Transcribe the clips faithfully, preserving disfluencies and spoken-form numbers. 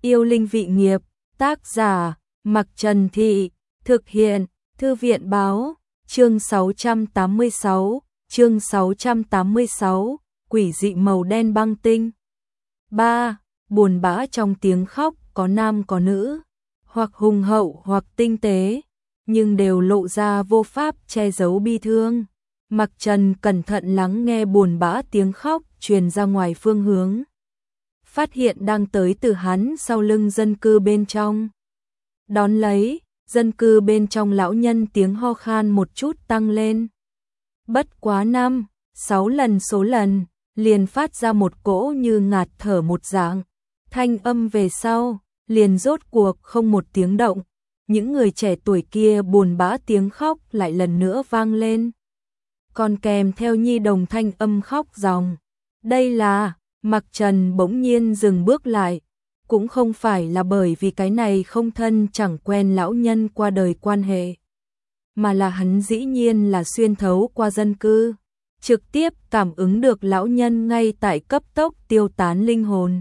Yêu linh vị nghiệp, tác giả, Mặc Trần Thị, thực hiện, Thư viện báo, chương sáu trăm tám mươi sáu, chương sáu trăm tám mươi sáu, quỷ dị màu đen băng tinh. ba. Buồn bã trong tiếng khóc, có nam có nữ, hoặc hùng hậu hoặc tinh tế, nhưng đều lộ ra vô pháp che giấu bi thương. Mặc Trần cẩn thận lắng nghe buồn bã tiếng khóc truyền ra ngoài phương hướng, phát hiện đang tới từ hắn sau lưng dân cư bên trong. Đón lấy, dân cư bên trong lão nhân tiếng ho khan một chút tăng lên. Bất quá năm, sáu lần số lần, liền phát ra một cỗ như ngạt thở một dạng. Thanh âm về sau, liền rốt cuộc không một tiếng động. Những người trẻ tuổi kia buồn bã tiếng khóc lại lần nữa vang lên. Còn kèm theo nhi đồng thanh âm khóc ròng. Đây là, Mặc Trần bỗng nhiên dừng bước lại. Cũng không phải là bởi vì cái này không thân chẳng quen lão nhân qua đời quan hệ, mà là hắn dĩ nhiên là xuyên thấu qua dân cư, trực tiếp cảm ứng được lão nhân ngay tại cấp tốc tiêu tán linh hồn.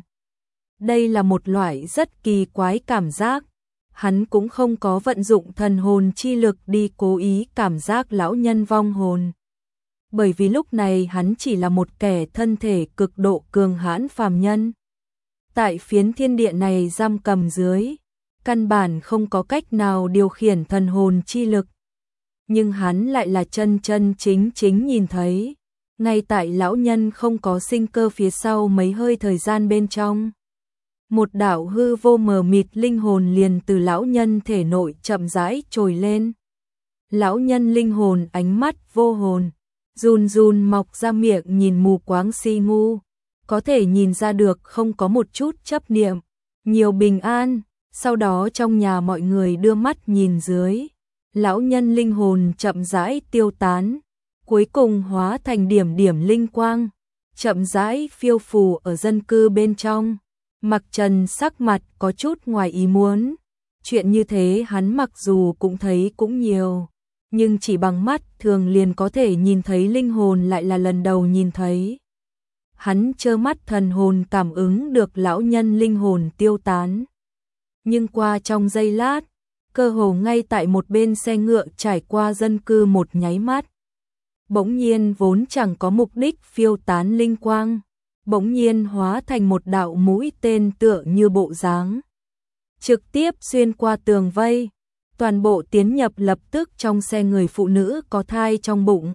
Đây là một loại rất kỳ quái cảm giác. Hắn cũng không có vận dụng thần hồn chi lực đi cố ý cảm giác lão nhân vong hồn, bởi vì lúc này hắn chỉ là một kẻ thân thể cực độ cường hãn phàm nhân. Tại phiến thiên địa này giam cầm dưới, căn bản không có cách nào điều khiển thần hồn chi lực. Nhưng hắn lại là chân chân chính chính nhìn thấy, ngay tại lão nhân không có sinh cơ phía sau mấy hơi thời gian bên trong, một đạo hư vô mờ mịt linh hồn liền từ lão nhân thể nội chậm rãi trồi lên. Lão nhân linh hồn ánh mắt vô hồn, run run mọc ra miệng nhìn mù quáng si ngu, có thể nhìn ra được không có một chút chấp niệm, nhiều bình an. Sau đó trong nhà mọi người đưa mắt nhìn dưới, lão nhân linh hồn chậm rãi tiêu tán, cuối cùng hóa thành điểm điểm linh quang, chậm rãi phiêu phù ở dân cư bên trong. Mặc Trần sắc mặt có chút ngoài ý muốn, chuyện như thế hắn mặc dù cũng thấy cũng nhiều, nhưng chỉ bằng mắt thường liền có thể nhìn thấy linh hồn lại là lần đầu nhìn thấy. Hắn trơ mắt thần hồn cảm ứng được lão nhân linh hồn tiêu tán. Nhưng qua trong giây lát, cơ hồ ngay tại một bên xe ngựa trải qua dân cư một nháy mắt, bỗng nhiên vốn chẳng có mục đích phiêu tán linh quang, bỗng nhiên hóa thành một đạo mũi tên tựa như bộ dáng, trực tiếp xuyên qua tường vây, toàn bộ tiến nhập lập tức trong xe người phụ nữ có thai trong bụng.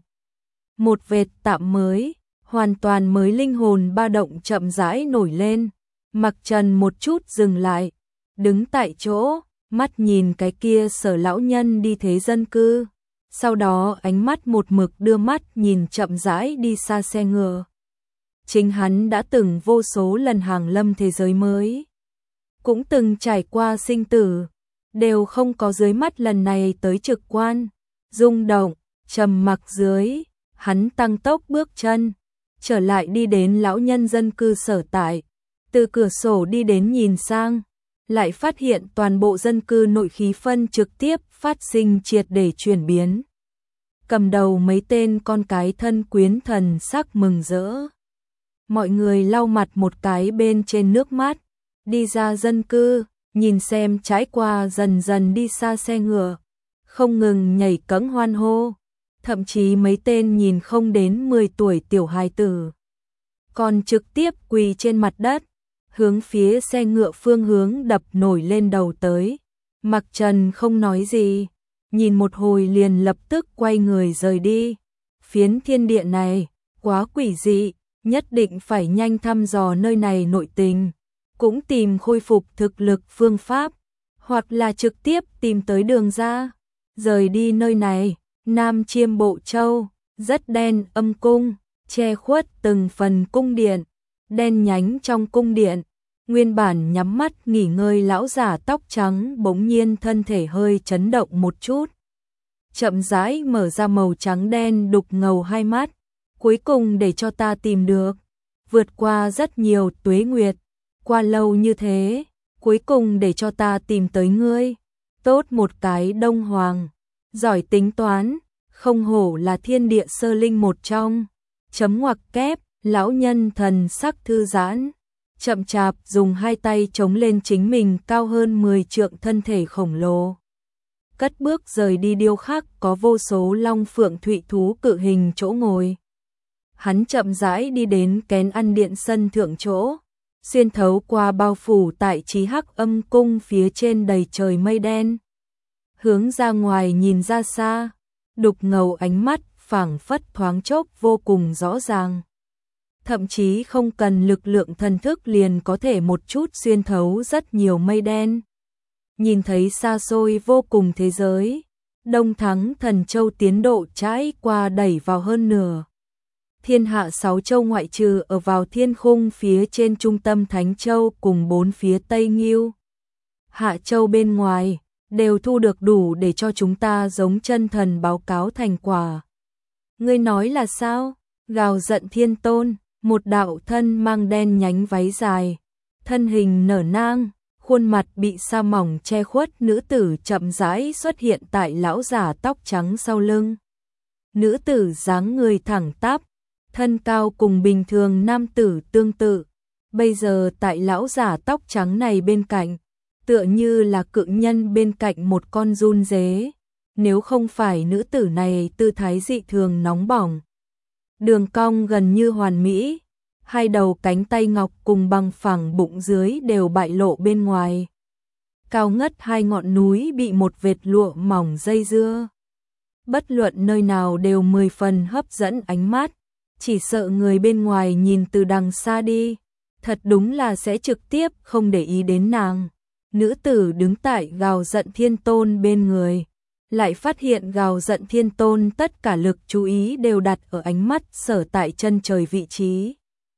Một vệt tạm mới, hoàn toàn mới linh hồn ba động chậm rãi nổi lên. Mặc Trần một chút dừng lại, đứng tại chỗ, mắt nhìn cái kia sở lão nhân đi thế dân cư, sau đó ánh mắt một mực đưa mắt nhìn chậm rãi đi xa xe ngựa. Chính hắn đã từng vô số lần hàng lâm thế giới mới, cũng từng trải qua sinh tử, đều không có dưới mắt lần này tới trực quan, rung động, trầm mặc dưới, hắn tăng tốc bước chân, trở lại đi đến lão nhân dân cư sở tại, từ cửa sổ đi đến nhìn sang, lại phát hiện toàn bộ dân cư nội khí phân trực tiếp phát sinh triệt để chuyển biến. Cầm đầu mấy tên con cái thân quyến thần sắc mừng rỡ. Mọi người lau mặt một cái bên trên nước mắt, đi ra dân cư, nhìn xem trái qua dần dần đi xa xe ngựa, không ngừng nhảy cẫng hoan hô. Thậm chí mấy tên nhìn không đến mười tuổi tiểu hài tử, còn trực tiếp quỳ trên mặt đất, hướng phía xe ngựa phương hướng đập nổi lên đầu tới. Mặc Trần không nói gì, nhìn một hồi liền lập tức quay người rời đi. Phiến thiên địa này, quá quỷ dị, nhất định phải nhanh thăm dò nơi này nội tình, cũng tìm khôi phục thực lực phương pháp, hoặc là trực tiếp tìm tới đường ra, rời đi nơi này. Nam Chiêm Bộ Châu, rất đen âm cung, che khuất từng phần cung điện, đen nhánh trong cung điện, nguyên bản nhắm mắt nghỉ ngơi lão giả tóc trắng bỗng nhiên thân thể hơi chấn động một chút, chậm rãi mở ra màu trắng đen đục ngầu hai mắt, cuối cùng để cho ta tìm được, vượt qua rất nhiều tuế nguyệt, qua lâu như thế, cuối cùng để cho ta tìm tới ngươi, tốt một cái Đông Hoàng, giỏi tính toán, không hổ là thiên địa sơ linh một trong, chấm ngoặc kép, lão nhân thần sắc thư giãn, chậm chạp dùng hai tay chống lên chính mình cao hơn mười trượng thân thể khổng lồ. Cất bước rời đi điêu khắc có vô số long phượng thụy thú cự hình chỗ ngồi. Hắn chậm rãi đi đến kén ăn điện sân thượng chỗ, xuyên thấu qua bao phủ tại Chí Hắc Âm cung phía trên đầy trời mây đen. Hướng ra ngoài nhìn ra xa, đục ngầu ánh mắt phảng phất thoáng chốc vô cùng rõ ràng. Thậm chí không cần lực lượng thần thức liền có thể một chút xuyên thấu rất nhiều mây đen. Nhìn thấy xa xôi vô cùng thế giới, Đông Thắng Thần Châu tiến độ trải qua đẩy vào hơn nửa. Thiên hạ sáu châu ngoại trừ ở vào thiên khung phía trên trung tâm Thánh Châu cùng bốn phía Tây Nghiêu, Hạ Châu bên ngoài, đều thu được đủ để cho chúng ta giống chân thần báo cáo thành quả. Ngươi nói là sao? Gào giận Thiên Tôn, một đạo thân mang đen nhánh váy dài, thân hình nở nang, khuôn mặt bị sa mỏng che khuất nữ tử chậm rãi xuất hiện tại lão giả tóc trắng sau lưng. Nữ tử dáng người thẳng tắp, thân cao cùng bình thường nam tử tương tự, bây giờ tại lão giả tóc trắng này bên cạnh, tựa như là cự nhân bên cạnh một con giun dế, nếu không phải nữ tử này tư thái dị thường nóng bỏng. Đường cong gần như hoàn mỹ, hai đầu cánh tay ngọc cùng bằng phẳng bụng dưới đều bại lộ bên ngoài. Cao ngất hai ngọn núi bị một vệt lụa mỏng dây dưa. Bất luận nơi nào đều mười phần hấp dẫn ánh mắt, chỉ sợ người bên ngoài nhìn từ đằng xa đi, thật đúng là sẽ trực tiếp không để ý đến nàng. Nữ tử đứng tại Gào Giận Thiên Tôn bên người, lại phát hiện Gào Giận Thiên Tôn tất cả lực chú ý đều đặt ở ánh mắt sở tại chân trời vị trí.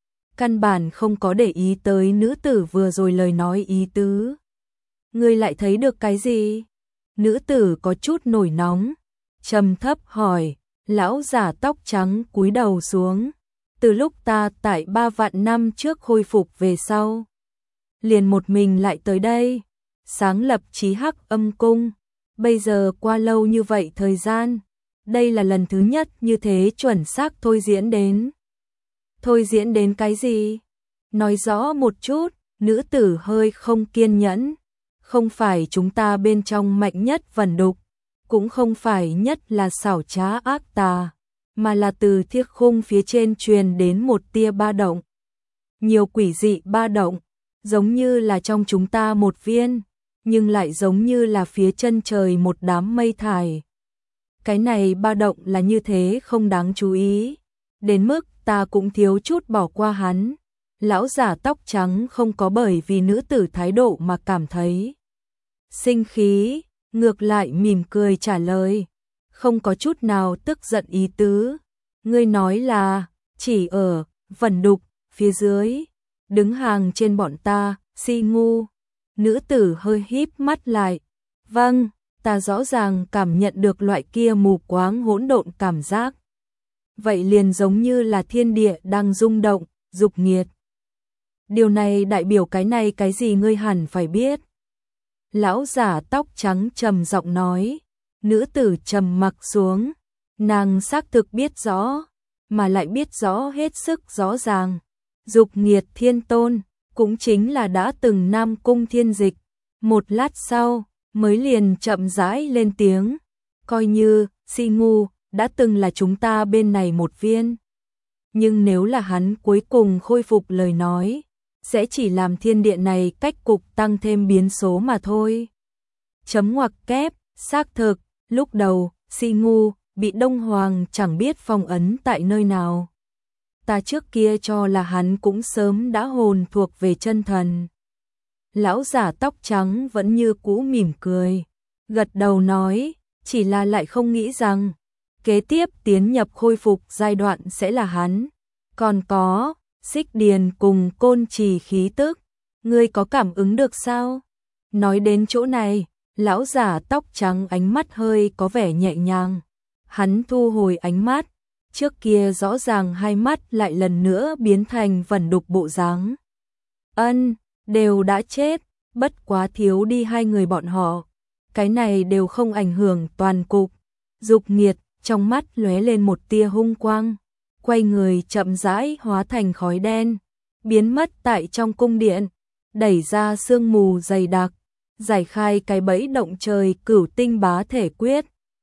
Căn bản không có để ý tới nữ tử vừa rồi lời nói ý tứ. Ngươi lại thấy được cái gì? Nữ tử có chút nổi nóng, trầm thấp hỏi. Lão giả tóc trắng cúi đầu xuống. Từ lúc ta tại ba vạn năm trước khôi phục về sau, liền một mình lại tới đây, sáng lập Chí Hắc Âm cung. Bây giờ qua lâu như vậy thời gian, đây là lần thứ nhất như thế chuẩn xác thôi diễn đến. Thôi diễn đến cái gì? Nói rõ một chút. Nữ tử hơi không kiên nhẫn. Không phải chúng ta bên trong mạnh nhất vẩn đục, cũng không phải nhất là xảo trá ác tà, mà là từ thiết khung phía trên truyền đến một tia ba động. Nhiều quỷ dị ba động, giống như là trong chúng ta một viên, nhưng lại giống như là phía chân trời một đám mây thải. Cái này ba động là như thế không đáng chú ý, đến mức ta cũng thiếu chút bỏ qua hắn. Lão giả tóc trắng không có bởi vì nữ tử thái độ mà cảm thấy sinh khí, ngược lại mỉm cười trả lời, không có chút nào tức giận ý tứ. Ngươi nói là chỉ ở vẩn đục phía dưới, đứng hàng trên bọn ta, si ngu. Nữ tử hơi híp mắt lại. Vâng, ta rõ ràng cảm nhận được loại kia mù quáng hỗn độn cảm giác. Vậy liền giống như là thiên địa đang rung động, dục nghiệt. Điều này đại biểu cái này cái gì ngươi hẳn phải biết. Lão giả tóc trắng trầm giọng nói. Nữ tử trầm mặc xuống. Nàng xác thực biết rõ, mà lại biết rõ hết sức rõ ràng. Dục nghiệt thiên tôn, cũng chính là đã từng Nam Cung Thiên Dịch. Một lát sau, mới liền chậm rãi lên tiếng. Coi như, si ngu, đã từng là chúng ta bên này một viên. Nhưng nếu là hắn cuối cùng khôi phục lời nói, sẽ chỉ làm thiên địa này cách cục tăng thêm biến số mà thôi. Chấm ngoặc kép, xác thực, lúc đầu, si ngu, bị Đông Hoàng chẳng biết phong ấn tại nơi nào. Ta trước kia cho là hắn cũng sớm đã hồn thuộc về chân thần. Lão giả tóc trắng vẫn như cũ mỉm cười, gật đầu nói, chỉ là lại không nghĩ rằng kế tiếp tiến nhập khôi phục giai đoạn sẽ là hắn. Còn có, Xích Điền cùng Côn Trì khí tức, ngươi có cảm ứng được sao? Nói đến chỗ này, lão giả tóc trắng ánh mắt hơi có vẻ nhẹ nhàng. Hắn thu hồi ánh mắt, trước kia rõ ràng hai mắt lại lần nữa biến thành vẩn đục bộ dáng. Ân, đều đã chết, bất quá thiếu đi hai người bọn họ. Cái này đều không ảnh hưởng toàn cục. Dục nghiệt, trong mắt lóe lên một tia hung quang, quay người chậm rãi hóa thành khói đen, biến mất tại trong cung điện, đẩy ra sương mù dày đặc, giải khai cái bẫy động trời cửu tinh bá thể quyết,